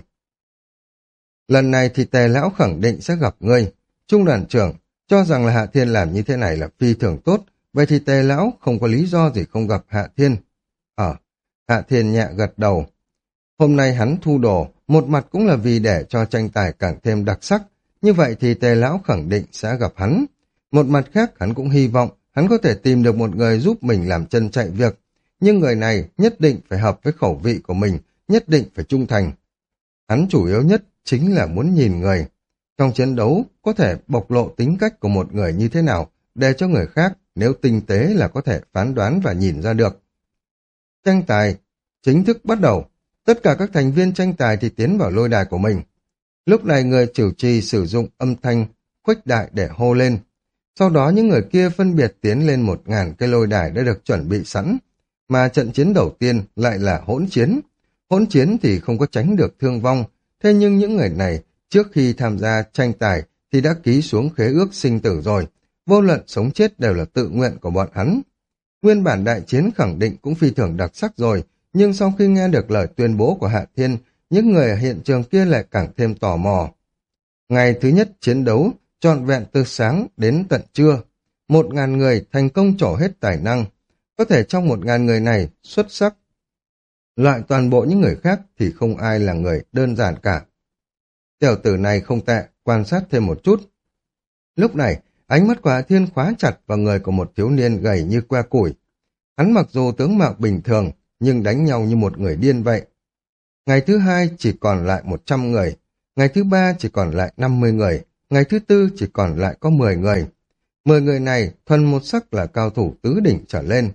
Lần này thì Tề lão khẳng định sẽ gặp ngươi. Trung đoàn trưởng cho rằng là Hạ Thiên làm như thế này là phi thường tốt, vậy thì Tề lão không có lý do gì không gặp Hạ Thiên. Ờ, Hạ Thiên nhẹ gật đầu. Hôm nay hắn thu đồ, một mặt cũng là vì để cho tranh tài càng thêm đặc sắc, như vậy thì Tề lão khẳng định sẽ gặp hắn. Một mặt khác hắn cũng hy vọng hắn có thể tìm được một người giúp mình làm chân chạy việc, nhưng người này nhất định phải hợp với khẩu vị của mình, nhất định phải trung thành. Hắn chủ yếu nhất chính là muốn nhìn người. Trong chiến đấu có thể bộc lộ tính cách của một người như thế nào, để cho người khác nếu tinh tế là có thể phán đoán và nhìn ra được. Tranh tài chính thức bắt đầu. Tất cả các thành viên tranh tài thì tiến vào lôi đài của mình. Lúc này người chủ trì sử dụng âm thanh khuếch đại để hô lên. Sau đó những người kia phân biệt tiến lên một ngàn cái lôi đài đã được chuẩn bị sẵn. Mà trận chiến đầu tiên lại là hỗn chiến. Hỗn chiến thì không có tránh được thương vong. Thế nhưng những người này trước khi tham gia tranh tài thì đã ký xuống khế ước sinh tử rồi. Vô luận sống chết đều là tự nguyện của bọn hắn. Nguyên bản đại chiến khẳng định cũng phi thường đặc sắc rồi. Nhưng sau khi nghe được lời tuyên bố của Hạ Thiên, những người ở hiện trường kia lại càng thêm tò mò. Ngày thứ nhất chiến đấu, trọn vẹn từ sáng đến tận trưa. Một ngàn người thành công trổ hết tài năng. Có thể trong một ngàn người này xuất sắc. Loại toàn bộ những người khác thì không ai là người đơn giản cả. Tiểu tử này không tệ, quan sát thêm một chút. Lúc này, ánh mắt của Hạ Thiên khóa chặt vào người của một thiếu niên gầy như que củi. Hắn mặc dù tướng mạo bình thường, nhưng đánh nhau như một người điên vậy. Ngày thứ hai chỉ còn lại một trăm người, ngày thứ ba chỉ còn lại năm mươi người, ngày thứ tư chỉ còn lại có mười người. mười người này thuần một sắc là cao thủ tứ đỉnh trở lên.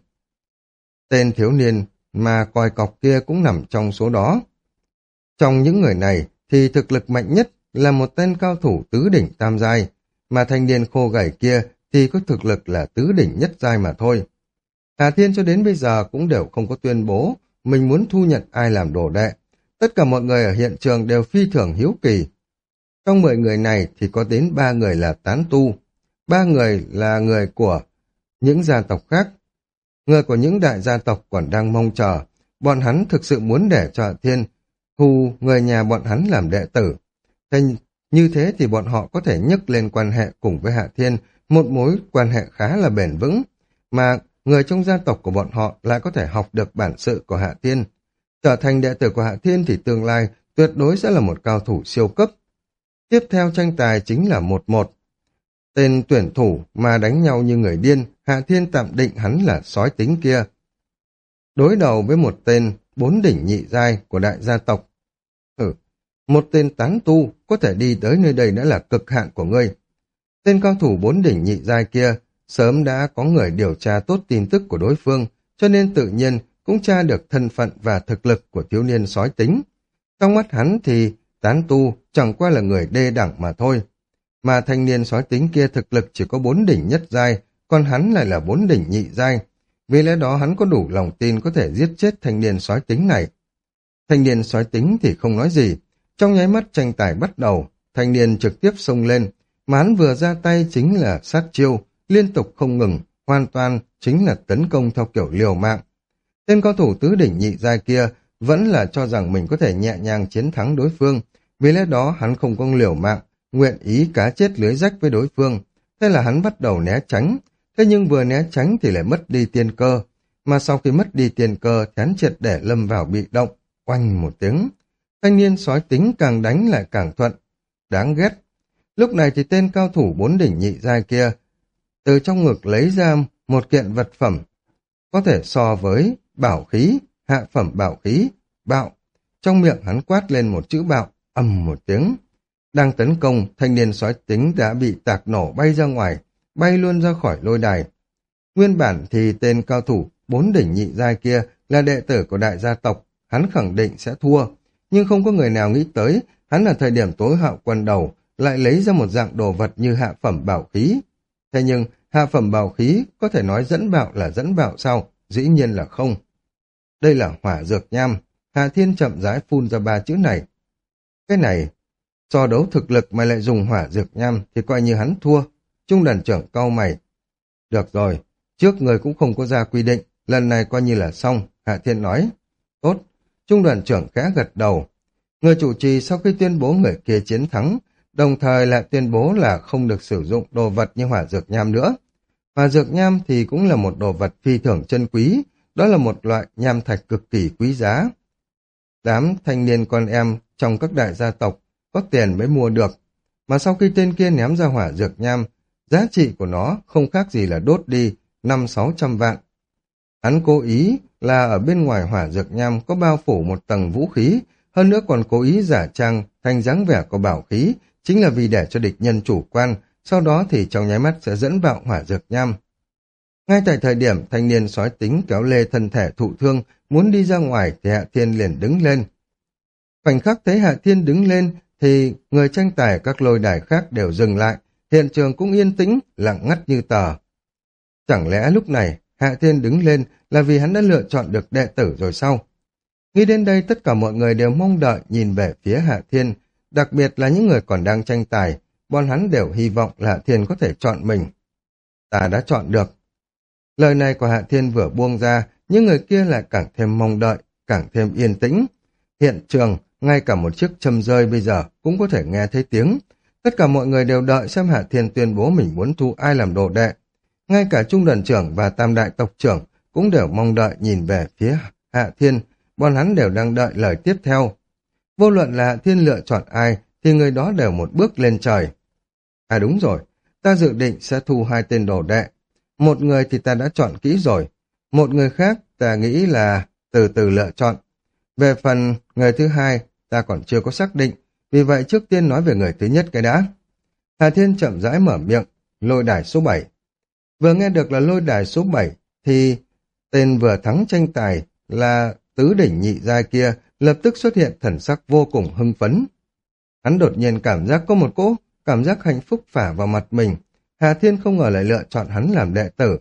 Tên thiếu niên mà coi cọc kia cũng nằm trong số đó. Trong những người này thì thực lực mạnh nhất là một tên cao thủ tứ đỉnh tam giai, mà thanh niên khô gầy kia thì có thực lực là tứ đỉnh nhất giai mà thôi. Hà Thiên cho đến bây giờ cũng đều không có tuyên bố mình muốn thu nhận ai làm đồ đệ. Tất cả mọi người ở hiện trường đều phi thường hiếu kỳ. Trong mười người này thì có đến ba người là tán tu, ba người là người của những gia tộc khác. Người của những đại gia tộc còn đang mong chờ, bọn hắn thực sự muốn để cho Hạ Thiên thu người nhà bọn hắn làm đệ tử. Thế như thế thì bọn họ có thể nhấc lên quan hệ cùng với Hạ Thiên, một mối quan hệ khá là bền vững, mà người trong gia tộc của bọn họ lại có thể học được bản sự của Hạ Thiên. Trở thành đệ tử của Hạ Thiên thì tương lai tuyệt đối sẽ là một cao thủ siêu cấp. Tiếp theo tranh tài chính là một một. Tên tuyển thủ mà đánh nhau như người điên, Hạ Thiên tạm định hắn là sói tính kia. Đối đầu với một tên bốn đỉnh nhị giai của đại gia tộc. Ừ, một tên tán tu có thể đi tới nơi đây đã là cực hạn của ngươi. Tên cao thủ bốn đỉnh nhị giai kia sớm đã có người điều tra tốt tin tức của đối phương, cho nên tự nhiên cũng tra được thân phận và thực lực của thiếu niên sói tính. Trong mắt hắn thì tán tu chẳng qua là người đê đẳng mà thôi. Mà thanh niên sói tính kia thực lực chỉ có bốn đỉnh nhất giai, còn hắn lại là bốn đỉnh nhị giai. Vì lẽ đó hắn có đủ lòng tin có thể giết chết thanh niên sói tính này. Thanh niên sói tính thì không nói gì. Trong nháy mắt tranh tài bắt đầu, thanh niên trực tiếp xông lên. Mà hắn vừa ra tay chính là sát chiêu, liên tục không ngừng, hoàn toàn chính là tấn công theo kiểu liều mạng. Tên cao thủ tứ đỉnh nhị giai kia vẫn là cho rằng mình có thể nhẹ nhàng chiến thắng đối phương. Vì lẽ đó hắn không có liều mạng, nguyện ý cá chết lưới rách với đối phương. Thế là hắn bắt đầu né tránh. Thế nhưng vừa né tránh thì lại mất đi tiên cơ. Mà sau khi mất đi tiên cơ, thì hắn triệt để lâm vào bị động. Oanh một tiếng. Thanh niên sói tính càng đánh lại càng thuận. Đáng ghét. Lúc này thì tên cao thủ bốn đỉnh nhị giai kia từ trong ngực lấy ra một kiện vật phẩm có thể so với bảo khí, hạ phẩm bảo khí, bạo. Trong miệng hắn quát lên một chữ bạo, ầm một tiếng. Đang tấn công, thanh niên sói tính đã bị tạc nổ bay ra ngoài, bay luôn ra khỏi lôi đài. Nguyên bản thì tên cao thủ bốn đỉnh nhị giai kia là đệ tử của đại gia tộc, hắn khẳng định sẽ thua. Nhưng không có người nào nghĩ tới, hắn ở thời điểm tối hạo quân đầu lại lấy ra một dạng đồ vật như hạ phẩm bảo khí. Thế nhưng, hạ phẩm bảo khí có thể nói dẫn bạo là dẫn bạo sao? Dĩ nhiên là không. Đây là hỏa dược nham. Hạ Thiên chậm rãi phun ra ba chữ này. Cái này, so đấu thực lực mà lại dùng hỏa dược nham thì coi như hắn thua. Trung đoàn trưởng cau mày. Được rồi, trước người cũng không có ra quy định, lần này coi như là xong, Hạ Thiên nói. Tốt, Trung đoàn trưởng khẽ gật đầu. Người chủ trì sau khi tuyên bố người kia chiến thắng, đồng thời lại tuyên bố là không được sử dụng đồ vật như hỏa dược nham nữa. Hỏa dược nham thì cũng là một đồ vật phi thường chân quý, đó là một loại nham thạch cực kỳ quý giá. Đám thanh niên con em trong các đại gia tộc có tiền mới mua được, mà sau khi tên kia ném ra hỏa dược nham, giá trị của nó không khác gì là đốt đi năm sáu trăm vạn. Hắn cố ý là ở bên ngoài hỏa dược nham có bao phủ một tầng vũ khí, hơn nữa còn cố ý giả trang thành dáng vẻ của bảo khí, chính là vì để cho địch nhân chủ quan, sau đó thì trong nháy mắt sẽ dẫn bạo hỏa dược nham. Ngay tại thời điểm thanh niên sói tính kéo lê thân thể thụ thương, muốn đi ra ngoài thì Hạ Thiên liền đứng lên. Khoảnh khắc thấy Hạ Thiên đứng lên thì người tranh tài các lôi đài khác đều dừng lại, hiện trường cũng yên tĩnh, lặng ngắt như tờ. Chẳng lẽ lúc này Hạ Thiên đứng lên là vì hắn đã lựa chọn được đệ tử rồi sao? Nghĩ đến đây tất cả mọi người đều mong đợi nhìn về phía Hạ Thiên, đặc biệt là những người còn đang tranh tài, bọn hắn đều hy vọng là Hạ Thiên có thể chọn mình. Ta đã chọn được. Lời này của Hạ Thiên vừa buông ra, những người kia lại càng thêm mong đợi, càng thêm yên tĩnh. Hiện trường, ngay cả một chiếc châm rơi bây giờ cũng có thể nghe thấy tiếng. Tất cả mọi người đều đợi xem Hạ Thiên tuyên bố mình muốn thu ai làm đồ đệ. Ngay cả trung đoàn trưởng và tam đại tộc trưởng cũng đều mong đợi nhìn về phía Hạ Thiên, bọn hắn đều đang đợi lời tiếp theo. Vô luận là Hạ Thiên lựa chọn ai thì người đó đều một bước lên trời. À đúng rồi, ta dự định sẽ thu hai tên đồ đệ. Một người thì ta đã chọn kỹ rồi, một người khác ta nghĩ là từ từ lựa chọn. Về phần người thứ hai, ta còn chưa có xác định, vì vậy trước tiên nói về người thứ nhất cái đã. Hạ Thiên chậm rãi mở miệng, lôi đài số bảy. Vừa nghe được là lôi đài số bảy, thì tên vừa thắng tranh tài là tứ đỉnh nhị giai kia lập tức xuất hiện thần sắc vô cùng hưng phấn. Hắn đột nhiên cảm giác có một cỗ cảm giác hạnh phúc phả vào mặt mình. Hà Thiên không ngờ lại lựa chọn hắn làm đệ tử.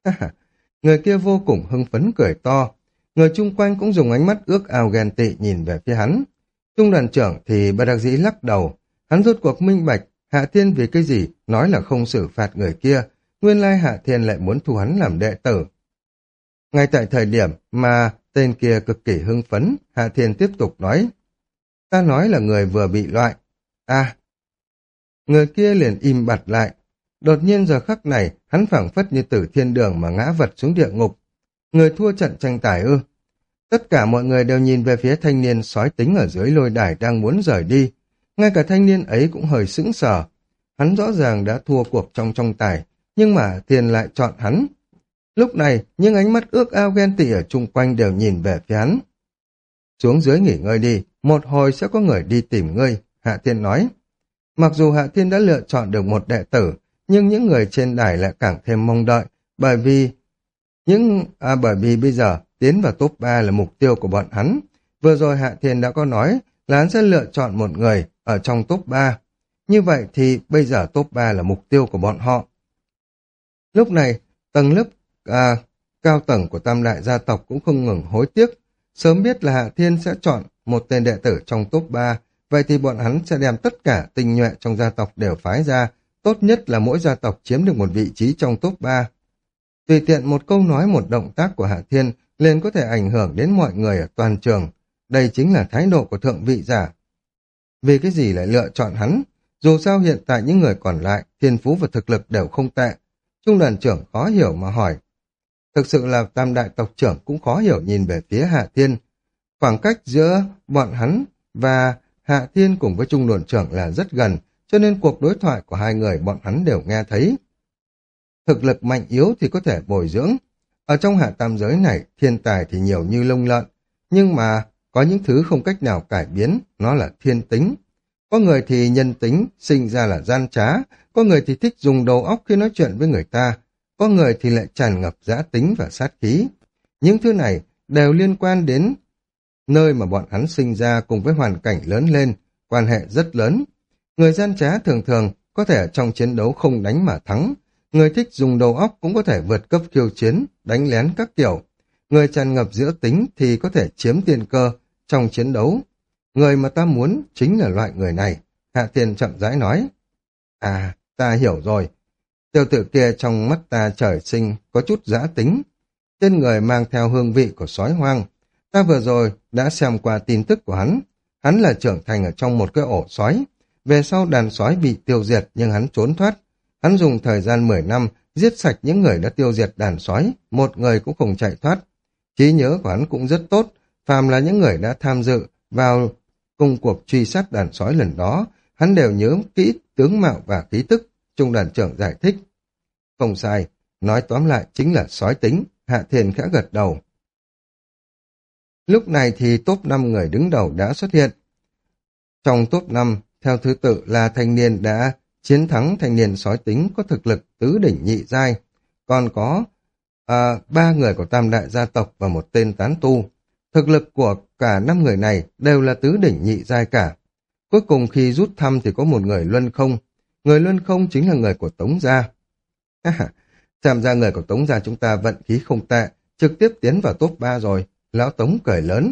Người kia vô cùng hưng phấn cười to. Người chung quanh cũng dùng ánh mắt ước ao ghen tị nhìn về phía hắn. Trung đoàn trưởng thì bất đắc dĩ lắc đầu. Hắn rốt cuộc minh bạch, Hạ Thiên vì cái gì nói là không xử phạt người kia, nguyên lai Hạ Thiên lại muốn thu hắn làm đệ tử. Ngay tại thời điểm mà tên kia cực kỳ hưng phấn, Hạ Thiên tiếp tục nói. Ta nói là người vừa bị loại. À, người kia liền im bặt lại. Đột nhiên giờ khắc này, hắn phảng phất như từ thiên đường mà ngã vật xuống địa ngục. Người thua trận tranh tài ư? Tất cả mọi người đều nhìn về phía thanh niên sói tính ở dưới lôi đài đang muốn rời đi. Ngay cả thanh niên ấy cũng hơi sững sờ. Hắn rõ ràng đã thua cuộc trong tranh tài, nhưng mà Thiên lại chọn hắn. Lúc này, những ánh mắt ước ao ghen tị ở chung quanh đều nhìn về phía hắn. Xuống dưới nghỉ ngơi đi, một hồi sẽ có người đi tìm ngươi, Hạ Thiên nói. Mặc dù Hạ Thiên đã lựa chọn được một đệ tử, nhưng những người trên đài lại càng thêm mong đợi, bởi vì những à, bởi vì bây giờ tiến vào top ba là mục tiêu của bọn hắn. Vừa rồi Hạ Thiên đã có nói là hắn sẽ lựa chọn một người ở trong top ba. Như vậy thì bây giờ top ba là mục tiêu của bọn họ. Lúc này, tầng lớp à, cao tầng của tam đại gia tộc cũng không ngừng hối tiếc. Sớm biết là Hạ Thiên sẽ chọn một tên đệ tử trong top ba, vậy thì bọn hắn sẽ đem tất cả tinh nhuệ trong gia tộc đều phái ra, tốt nhất là mỗi gia tộc chiếm được một vị trí trong top ba. Tùy tiện một câu nói một động tác của Hạ Thiên liền có thể ảnh hưởng đến mọi người ở toàn trường. Đây chính là thái độ của thượng vị giả. Vì cái gì lại lựa chọn hắn? Dù sao hiện tại những người còn lại, thiên phú và thực lực đều không tệ. Trung đoàn trưởng khó hiểu mà hỏi. Thực sự là tam đại tộc trưởng cũng khó hiểu nhìn về phía Hạ Thiên. Khoảng cách giữa bọn hắn và Hạ Thiên cùng với Trung đoàn trưởng là rất gần, cho nên cuộc đối thoại của hai người bọn hắn đều nghe thấy. Thực lực mạnh yếu thì có thể bồi dưỡng. Ở trong hạ tam giới này, thiên tài thì nhiều như lông lợn, nhưng mà có những thứ không cách nào cải biến, nó là thiên tính. Có người thì nhân tính, sinh ra là gian trá, có người thì thích dùng đầu óc khi nói chuyện với người ta, có người thì lại tràn ngập dã tính và sát khí. Những thứ này đều liên quan đến nơi mà bọn hắn sinh ra cùng với hoàn cảnh lớn lên, quan hệ rất lớn. Người gian trá thường thường có thể trong chiến đấu không đánh mà thắng, người thích dùng đầu óc cũng có thể vượt cấp khiêu chiến, đánh lén các kiểu. Người tràn ngập giữa tính thì có thể chiếm tiên cơ trong chiến đấu. Người mà ta muốn chính là loại người này, Hạ Thiên chậm rãi nói. À, ta hiểu rồi. Tiêu tử kia trong mắt ta trời sinh có chút dã tính. Trên người mang theo hương vị của sói hoang. Ta vừa rồi đã xem qua tin tức của hắn. Hắn là trưởng thành ở trong một cái ổ sói. Về sau đàn sói bị tiêu diệt nhưng hắn trốn thoát. Hắn dùng thời gian mười năm giết sạch những người đã tiêu diệt đàn sói, một người cũng không chạy thoát. Trí nhớ của hắn cũng rất tốt, phàm là những người đã tham dự vào công cuộc truy sát đàn sói lần đó, hắn đều nhớ kỹ tướng mạo và khí tức, Trung đoàn trưởng giải thích. Không sai, nói tóm lại chính là sói tính, Hạ Thiên khẽ gật đầu. Lúc này thì top năm người đứng đầu đã xuất hiện. Trong top năm, theo thứ tự là thanh niên đã chiến thắng thanh niên sói tính có thực lực tứ đỉnh nhị giai, còn có à, ba người của tam đại gia tộc và một tên tán tu. Thực lực của cả năm người này đều là tứ đỉnh nhị giai cả. Cuối cùng khi rút thăm thì có một người luân không. Người luân không chính là người của Tống gia. Xem ra người của Tống gia chúng ta vận khí không tệ, trực tiếp tiến vào top ba rồi. Lão Tống cười lớn.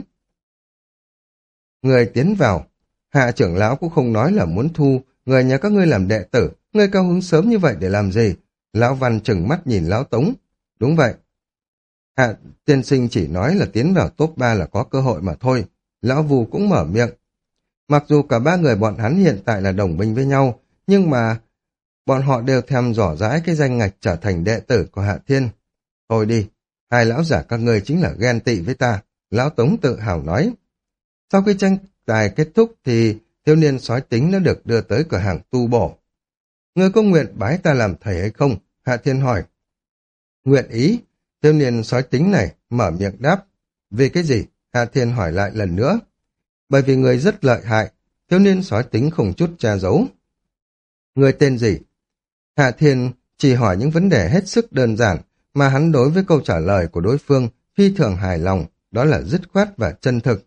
Người tiến vào, Hạ trưởng lão cũng không nói là muốn thu người nhà các ngươi làm đệ tử, ngươi cao hứng sớm như vậy để làm gì? Lão Văn trừng mắt nhìn Lão Tống. Đúng vậy. Hạ tiên sinh chỉ nói là tiến vào top ba là có cơ hội mà thôi. Lão Vù cũng mở miệng. Mặc dù cả ba người bọn hắn hiện tại là đồng minh với nhau, nhưng mà bọn họ đều thèm dò dãi cái danh ngạch trở thành đệ tử của Hạ Thiên. Thôi đi, hai lão giả các ngươi chính là ghen tị với ta, Lão Tống tự hào nói. Sau khi tranh tài kết thúc thì thiếu niên sói tính đã được đưa tới cửa hàng tu bổ. Ngươi có nguyện bái ta làm thầy hay không? Hạ Thiên hỏi. Nguyện ý. Thiếu niên sói tính này mở miệng đáp. Vì cái gì? Hạ Thiên hỏi lại lần nữa. Bởi vì người rất lợi hại. Thiếu niên sói tính không chút che giấu. Người tên gì? Hạ Thiên chỉ hỏi những vấn đề hết sức đơn giản mà hắn đối với câu trả lời của đối phương phi thường hài lòng, đó là dứt khoát và chân thực.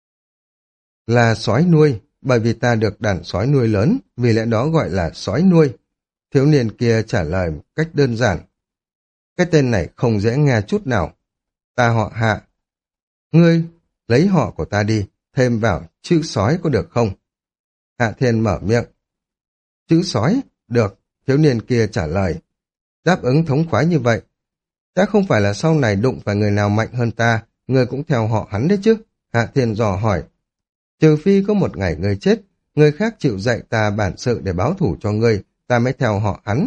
Là sói nuôi, bởi vì ta được đàn sói nuôi lớn, vì lẽ đó gọi là sói nuôi. Thiếu niên kia trả lời cách đơn giản. Cái tên này không dễ nghe chút nào. Ta họ Hạ. Ngươi lấy họ của ta đi, thêm vào chữ sói có được không? Hạ Thiên mở miệng. Chữ sói? Được. Thiếu niên kia trả lời. Đáp ứng thống khoái như vậy. Đã không phải là sau này đụng phải người nào mạnh hơn ta, ngươi cũng theo họ hắn đấy chứ? Hạ Thiên dò hỏi. Trừ phi có một ngày ngươi chết, người khác chịu dạy ta bản sự để báo thủ cho ngươi, ta mới theo họ hắn.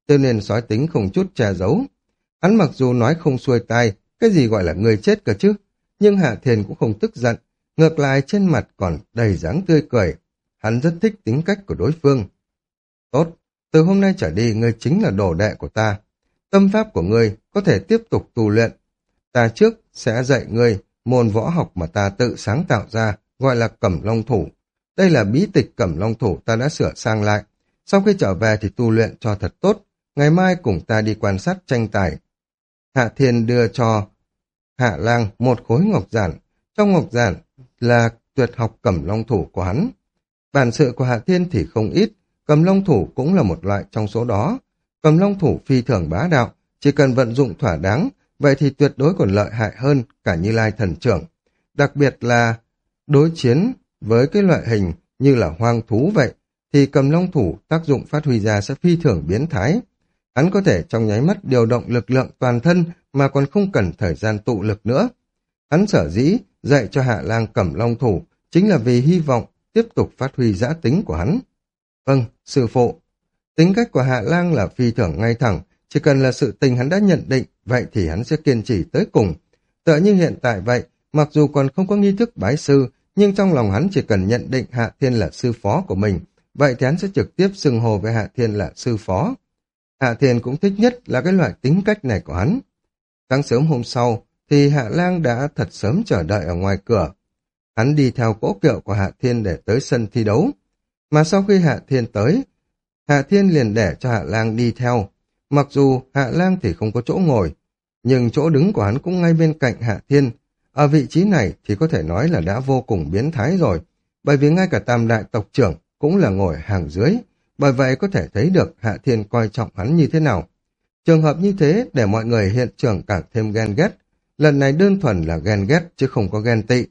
cho nên sói tính không chút che giấu. Hắn mặc dù nói không xuôi tai, cái gì gọi là người chết cơ chứ, nhưng Hạ Thiên cũng không tức giận, ngược lại trên mặt còn đầy dáng tươi cười. Hắn rất thích tính cách của đối phương. Tốt, từ hôm nay trở đi ngươi chính là đồ đệ của ta. Tâm pháp của ngươi có thể tiếp tục tu luyện. Ta trước sẽ dạy ngươi môn võ học mà ta tự sáng tạo ra, gọi là Cẩm Long Thủ. Đây là bí tịch Cẩm Long Thủ ta đã sửa sang lại. Sau khi trở về thì tu luyện cho thật tốt. Ngày mai cùng ta đi quan sát tranh tài. Hạ Thiên đưa cho Hạ Lang một khối ngọc giản. Trong ngọc giản là tuyệt học Cẩm Long Thủ của hắn. Bản sự của Hạ Thiên thì không ít, Cẩm Long Thủ cũng là một loại trong số đó. Cẩm Long Thủ phi thường bá đạo, chỉ cần vận dụng thỏa đáng, vậy thì tuyệt đối còn lợi hại hơn cả Như Lai Thần Trưởng. Đặc biệt là đối chiến với cái loại hình như là hoang thú vậy, thì Cẩm Long Thủ tác dụng phát huy ra sẽ phi thường biến thái. Hắn có thể trong nháy mắt điều động lực lượng toàn thân mà còn không cần thời gian tụ lực nữa. Hắn sở dĩ dạy cho Hạ Lang Cẩm Long Thủ chính là vì hy vọng tiếp tục phát huy dã tính của hắn. Vâng, sư phụ. Tính cách của Hạ Lang là phi thường ngay thẳng, chỉ cần là sự tình hắn đã nhận định, vậy thì hắn sẽ kiên trì tới cùng. Tựa như hiện tại vậy, mặc dù còn không có nghi thức bái sư, nhưng trong lòng hắn chỉ cần nhận định Hạ Thiên là sư phó của mình, vậy thì hắn sẽ trực tiếp xưng hô với Hạ Thiên là sư phó. Hạ Thiên cũng thích nhất là cái loại tính cách này của hắn. Sáng sớm hôm sau, thì Hạ Lang đã thật sớm chờ đợi ở ngoài cửa. Hắn đi theo cỗ kiệu của Hạ Thiên để tới sân thi đấu. Mà sau khi Hạ Thiên tới, Hạ Thiên liền để cho Hạ Lang đi theo. Mặc dù Hạ Lang thì không có chỗ ngồi, nhưng chỗ đứng của hắn cũng ngay bên cạnh Hạ Thiên. Ở vị trí này thì có thể nói là đã vô cùng biến thái rồi, bởi vì ngay cả Tam Đại tộc trưởng cũng là ngồi hàng dưới. Bởi vậy có thể thấy được Hạ Thiên coi trọng hắn như thế nào. Trường hợp như thế để mọi người hiện trường càng thêm ghen ghét. Lần này đơn thuần là ghen ghét chứ không có ghen tị.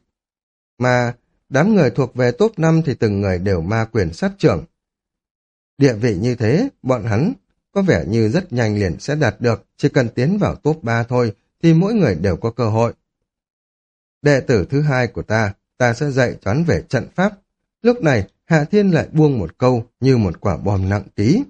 Mà đám người thuộc về top năm thì từng người đều ma quyền sát trưởng. Địa vị như thế, bọn hắn có vẻ như rất nhanh liền sẽ đạt được, chỉ cần tiến vào top ba thôi thì mỗi người đều có cơ hội. Đệ tử thứ hai của ta, ta sẽ dạy toán về trận pháp. Lúc này, Hạ Thiên lại buông một câu như một quả bom nặng ký.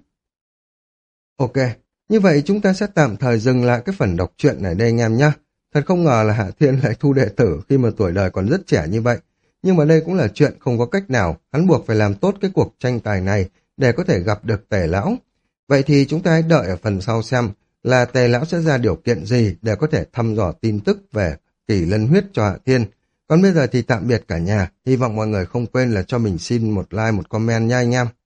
Ok, như vậy chúng ta sẽ tạm thời dừng lại cái phần đọc truyện này đây anh em nhé. Thật không ngờ là Hạ Thiên lại thu đệ tử khi mà tuổi đời còn rất trẻ như vậy. Nhưng mà đây cũng là chuyện không có cách nào, hắn buộc phải làm tốt cái cuộc tranh tài này để có thể gặp được Tề Lão. Vậy thì chúng ta hãy đợi ở phần sau xem là Tề Lão sẽ ra điều kiện gì để có thể thăm dò tin tức về Kỳ Lân Huyết cho Hạ Thiên. Còn bây giờ thì tạm biệt cả nhà, hy vọng mọi người không quên là cho mình xin một like, một comment nha anh em.